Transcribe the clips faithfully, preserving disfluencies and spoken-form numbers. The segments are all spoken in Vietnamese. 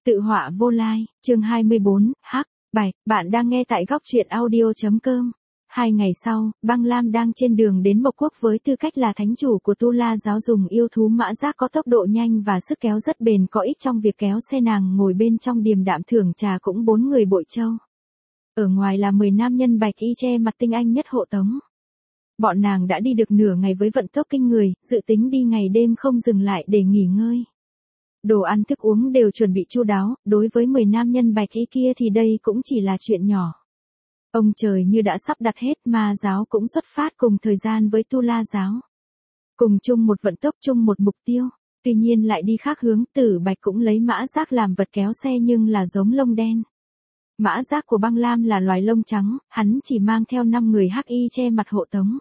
Tự họa vô lai, chương hai mươi bốn, Hắc, bài, bạn đang nghe tại góc truyện audio.com. Hai ngày sau, Băng Lam đang trên đường đến Mộc Quốc với tư cách là thánh chủ của Tu La giáo dùng yêu thú mã giác có tốc độ nhanh và sức kéo rất bền có ích trong việc kéo xe nàng ngồi bên trong điềm đạm thưởng trà cũng bốn người bội châu. Ở ngoài là mười nam nhân bạch y che mặt tinh anh nhất hộ tống. Bọn nàng đã đi được nửa ngày với vận tốc kinh người, dự tính đi ngày đêm không dừng lại để nghỉ ngơi. Đồ ăn thức uống đều chuẩn bị chu đáo, đối với mười nam nhân bạch y kia thì đây cũng chỉ là chuyện nhỏ. Ông trời như đã sắp đặt hết, ma giáo cũng xuất phát cùng thời gian với Tu La giáo. Cùng chung một vận tốc, chung một mục tiêu, tuy nhiên lại đi khác hướng. Tử Bạch cũng lấy mã giác làm vật kéo xe nhưng là giống lông đen. Mã giác của Băng Lam là loài lông trắng, hắn chỉ mang theo năm người hắc y che mặt hộ tống.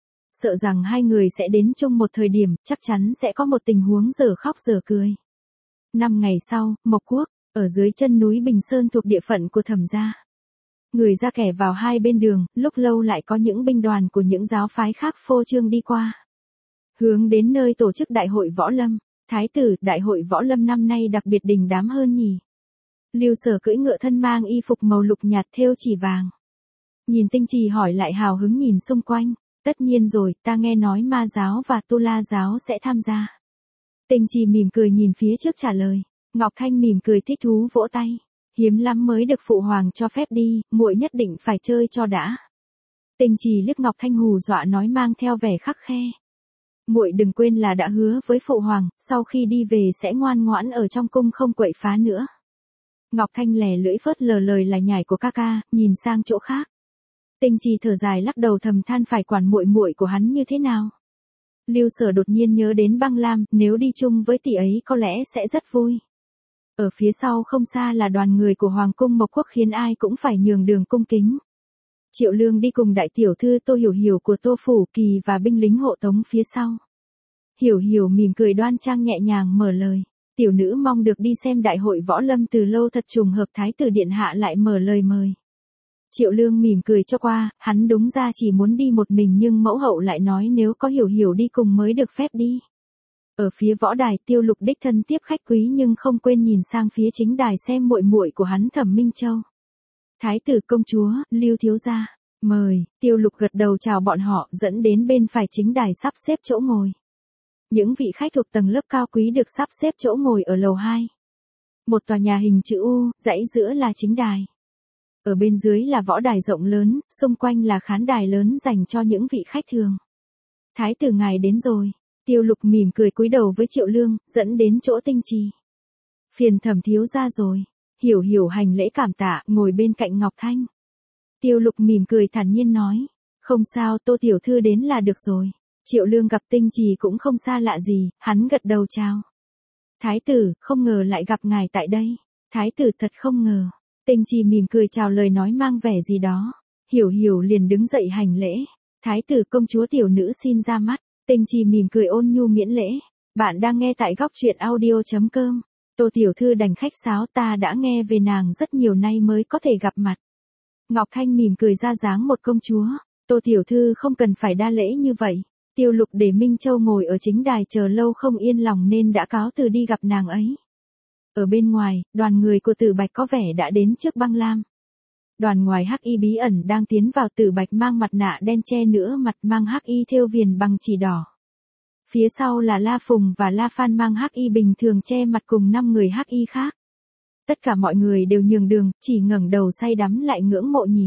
Sợ rằng hai người sẽ đến chung một thời điểm, chắc chắn sẽ có một tình huống dở khóc dở cười. Năm ngày sau, Mộc Quốc, ở dưới chân núi Bình Sơn thuộc địa phận của Thẩm gia. Người ra kẻ vào hai bên đường, lúc lâu lại có những binh đoàn của những giáo phái khác phô trương đi qua. Hướng đến nơi tổ chức đại hội võ lâm. Thái tử, đại hội võ lâm năm nay đặc biệt đình đám hơn nhỉ. Lưu Sở cưỡi ngựa thân mang y phục màu lục nhạt thêu chỉ vàng. Nhìn Tinh Trì hỏi lại hào hứng nhìn xung quanh. Tất nhiên rồi, ta nghe nói ma giáo và Tu La giáo sẽ tham gia. Tinh Trì mỉm cười nhìn phía trước trả lời. Ngọc Thanh mỉm cười thích thú vỗ tay. Hiếm lắm mới được phụ hoàng cho phép đi, muội nhất định phải chơi cho đã. Tinh Trì liếc Ngọc Thanh hù dọa nói mang theo vẻ khắc khe. Muội đừng quên là đã hứa với phụ hoàng, sau khi đi về sẽ ngoan ngoãn ở trong cung không quậy phá nữa. Ngọc Thanh lè lưỡi phớt lờ lời là nhải của ca ca, nhìn sang chỗ khác. Tinh Trì thở dài lắc đầu thầm than phải quản muội muội của hắn như thế nào. Lưu Sở đột nhiên nhớ đến Băng Lam, nếu đi chung với tỷ ấy có lẽ sẽ rất vui. Ở phía sau không xa là đoàn người của Hoàng cung Mộc Quốc khiến ai cũng phải nhường đường cung kính. Triệu Lương đi cùng đại tiểu thư Tô Hiểu Hiểu của Tô Phủ Kỳ và binh lính hộ tống phía sau. Hiểu Hiểu mỉm cười đoan trang nhẹ nhàng mở lời. Tiểu nữ mong được đi xem đại hội võ lâm từ lâu, thật trùng hợp thái tử điện hạ lại mở lời mời. Triệu Lương mỉm cười cho qua, hắn đúng ra chỉ muốn đi một mình nhưng mẫu hậu lại nói nếu có Hiểu Hiểu đi cùng mới được phép đi. Ở phía võ đài Tiêu Lục đích thân tiếp khách quý nhưng không quên nhìn sang phía chính đài xem muội muội của hắn Thẩm Minh Châu. Thái tử công chúa, Lưu thiếu gia, mời. Tiêu Lục gật đầu chào bọn họ, dẫn đến bên phải chính đài sắp xếp chỗ ngồi. Những vị khách thuộc tầng lớp cao quý được sắp xếp chỗ ngồi ở lầu hai. Một tòa nhà hình chữ U, dãy giữa là chính đài. Ở bên dưới là võ đài rộng lớn, xung quanh là khán đài lớn dành cho những vị khách thường. Thái tử ngài đến rồi. Tiêu Lục mỉm cười cúi đầu với Triệu Lương, dẫn đến chỗ Tinh Trì. Phiền Thẩm thiếu gia rồi. Hiểu Hiểu hành lễ cảm tạ, ngồi bên cạnh Ngọc Thanh. Tiêu Lục mỉm cười thản nhiên nói, không sao, Tô tiểu thư đến là được rồi. Triệu Lương gặp Tinh Trì cũng không xa lạ gì, hắn gật đầu chào. Thái tử, không ngờ lại gặp ngài tại đây. Thái tử thật không ngờ. Tinh Trì mỉm cười chào lời nói mang vẻ gì đó. Hiểu Hiểu liền đứng dậy hành lễ. Thái tử công chúa tiểu nữ xin ra mắt. Tinh Trì mỉm cười ôn nhu miễn lễ. Bạn đang nghe tại góc truyện audio.com. Tô tiểu thư đành khách sáo, ta đã nghe về nàng rất nhiều nay mới có thể gặp mặt. Ngọc Thanh mỉm cười ra dáng một công chúa. Tô tiểu thư không cần phải đa lễ như vậy. Tiêu Lục để Minh Châu ngồi ở chính đài chờ lâu không yên lòng nên đã cáo từ đi gặp nàng ấy. Ở bên ngoài, đoàn người của Tử Bạch có vẻ đã đến trước Băng Lam. Đoàn ngoài hắc y bí ẩn đang tiến vào. Tử Bạch mang mặt nạ đen che nửa mặt, mang hắc y thêu viền bằng chỉ đỏ. Phía sau là La Phùng và La Phan mang hắc y bình thường che mặt cùng năm người hắc y khác. Tất cả mọi người đều nhường đường, chỉ ngẩng đầu say đắm lại ngưỡng mộ nhìn.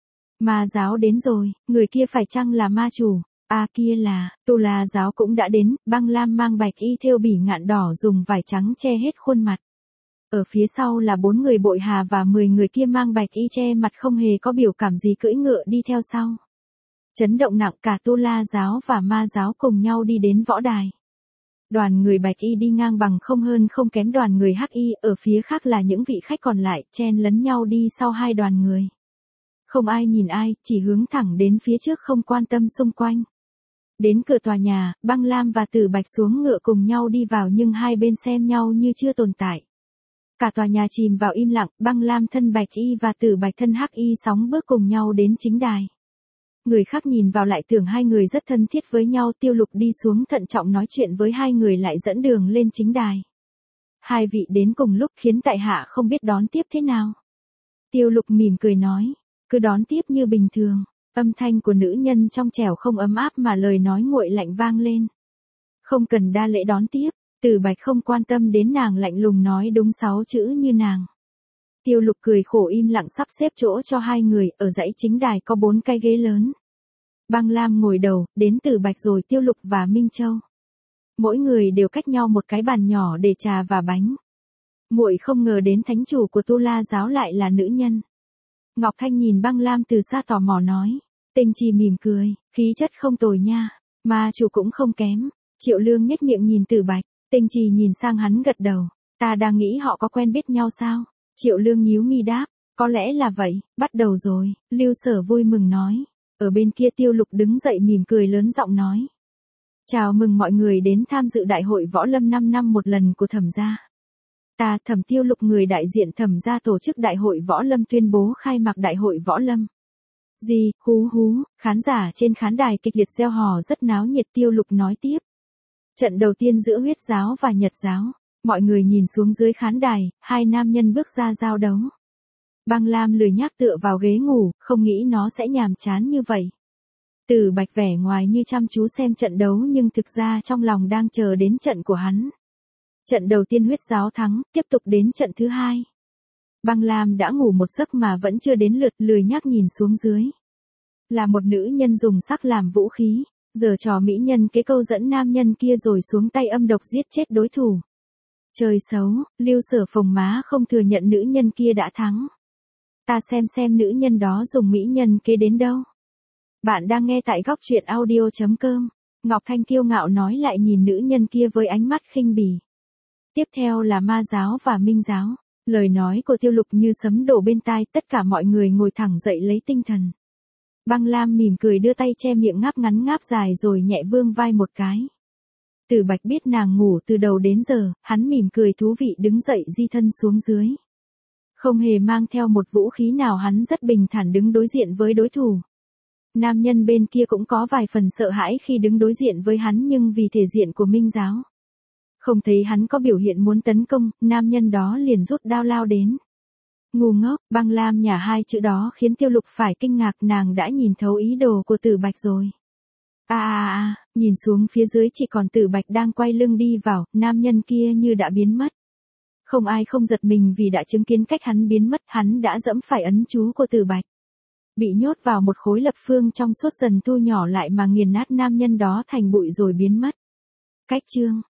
Ma giáo đến rồi, người kia phải chăng là ma chủ? À kia là, Tu La giáo cũng đã đến. Băng Lam mang bạch y thêu bỉ ngạn đỏ dùng vải trắng che hết khuôn mặt. Ở phía sau là bốn người bội hà và mười người kia mang bạch y che mặt không hề có biểu cảm gì cưỡi ngựa đi theo sau. Chấn động nặng, cả Tu La giáo và ma giáo cùng nhau đi đến võ đài. Đoàn người bạch y đi ngang bằng không hơn không kém đoàn người hắc y, ở phía khác là những vị khách còn lại, chen lấn nhau đi sau hai đoàn người. Không ai nhìn ai, chỉ hướng thẳng đến phía trước không quan tâm xung quanh. Đến cửa tòa nhà, Băng Lam và Tử Bạch xuống ngựa cùng nhau đi vào nhưng hai bên xem nhau như chưa tồn tại. Cả tòa nhà chìm vào im lặng, Băng Lam thân bạch y và Tử Bạch thân hắc y sóng bước cùng nhau đến chính đài. Người khác nhìn vào lại tưởng hai người rất thân thiết với nhau. Tiêu Lục đi xuống thận trọng nói chuyện với hai người lại dẫn đường lên chính đài. Hai vị đến cùng lúc khiến tại hạ không biết đón tiếp thế nào. Tiêu Lục mỉm cười nói, cứ đón tiếp như bình thường. Âm thanh của nữ nhân trong trẻo không ấm áp mà lời nói nguội lạnh vang lên. Không cần đa lễ đón tiếp. Tử Bạch không quan tâm đến nàng lạnh lùng nói đúng sáu chữ như nàng. Tiêu Lục cười khổ im lặng sắp xếp chỗ cho hai người, ở dãy chính đài có bốn cái ghế lớn. Băng Lam ngồi đầu, đến Tử Bạch rồi Tiêu Lục và Minh Châu. Mỗi người đều cách nhau một cái bàn nhỏ để trà và bánh. Muội không ngờ đến thánh chủ của Tu La giáo lại là nữ nhân. Ngọc Thanh nhìn Băng Lam từ xa tò mò nói. Tinh Trì mỉm cười, khí chất không tồi nha, mà chủ cũng không kém. Triệu Lương nhếch miệng nhìn Tử Bạch, Tinh Trì nhìn sang hắn gật đầu. Ta đang nghĩ họ có quen biết nhau sao? Triệu Lương nhíu mi đáp, có lẽ là vậy, bắt đầu rồi. Lưu Sở vui mừng nói. Ở bên kia Tiêu Lục đứng dậy mỉm cười lớn giọng nói. Chào mừng mọi người đến tham dự đại hội võ lâm năm năm một lần của Thẩm gia. Ta Thẩm Tiêu Lục người đại diện Thẩm gia tổ chức đại hội võ lâm tuyên bố khai mạc đại hội võ lâm. Gì, hú hú, khán giả trên khán đài kịch liệt reo hò rất náo nhiệt. Tiêu Lục nói tiếp. Trận đầu tiên giữa Huyết giáo và Nhật giáo, mọi người nhìn xuống dưới khán đài, hai nam nhân bước ra giao đấu. Băng Lam lười nhác tựa vào ghế ngủ, không nghĩ nó sẽ nhàm chán như vậy. Tử Bạch vẻ ngoài như chăm chú xem trận đấu nhưng thực ra trong lòng đang chờ đến trận của hắn. Trận đầu tiên Huyết giáo thắng, tiếp tục đến trận thứ hai. Băng Lam đã ngủ một giấc mà vẫn chưa đến lượt, lười nhác nhìn xuống dưới. Là một nữ nhân dùng sắc làm vũ khí, giờ trò mỹ nhân kế câu dẫn nam nhân kia rồi xuống tay âm độc giết chết đối thủ. Trời xấu, Lưu Sở phồng má không thừa nhận nữ nhân kia đã thắng. Ta xem xem nữ nhân đó dùng mỹ nhân kế đến đâu. Bạn đang nghe tại góc truyện audio chấm com. Ngọc Thanh kiêu ngạo nói lại nhìn nữ nhân kia với ánh mắt khinh bỉ. Tiếp theo là Ma giáo và Minh giáo. Lời nói của Tiêu Lục như sấm đổ bên tai, tất cả mọi người ngồi thẳng dậy lấy tinh thần. Băng Lam mỉm cười đưa tay che miệng ngáp ngắn ngáp dài rồi nhẹ vương vai một cái. Tử Bạch biết nàng ngủ từ đầu đến giờ, hắn mỉm cười thú vị đứng dậy di thân xuống dưới. Không hề mang theo một vũ khí nào, hắn rất bình thản đứng đối diện với đối thủ. Nam nhân bên kia cũng có vài phần sợ hãi khi đứng đối diện với hắn nhưng vì thể diện của Minh giáo. Không thấy hắn có biểu hiện muốn tấn công, nam nhân đó liền rút đao lao đến. Ngu ngốc, Băng Lam nhả hai chữ đó khiến Tiêu Lục phải kinh ngạc, nàng đã nhìn thấu ý đồ của Tử Bạch rồi. À à à, nhìn xuống phía dưới chỉ còn Tử Bạch đang quay lưng đi vào, nam nhân kia như đã biến mất. Không ai không giật mình vì đã chứng kiến cách hắn biến mất, hắn đã dẫm phải ấn chú của Tử Bạch. Bị nhốt vào một khối lập phương trong suốt dần thu nhỏ lại mà nghiền nát nam nhân đó thành bụi rồi biến mất. Cách chương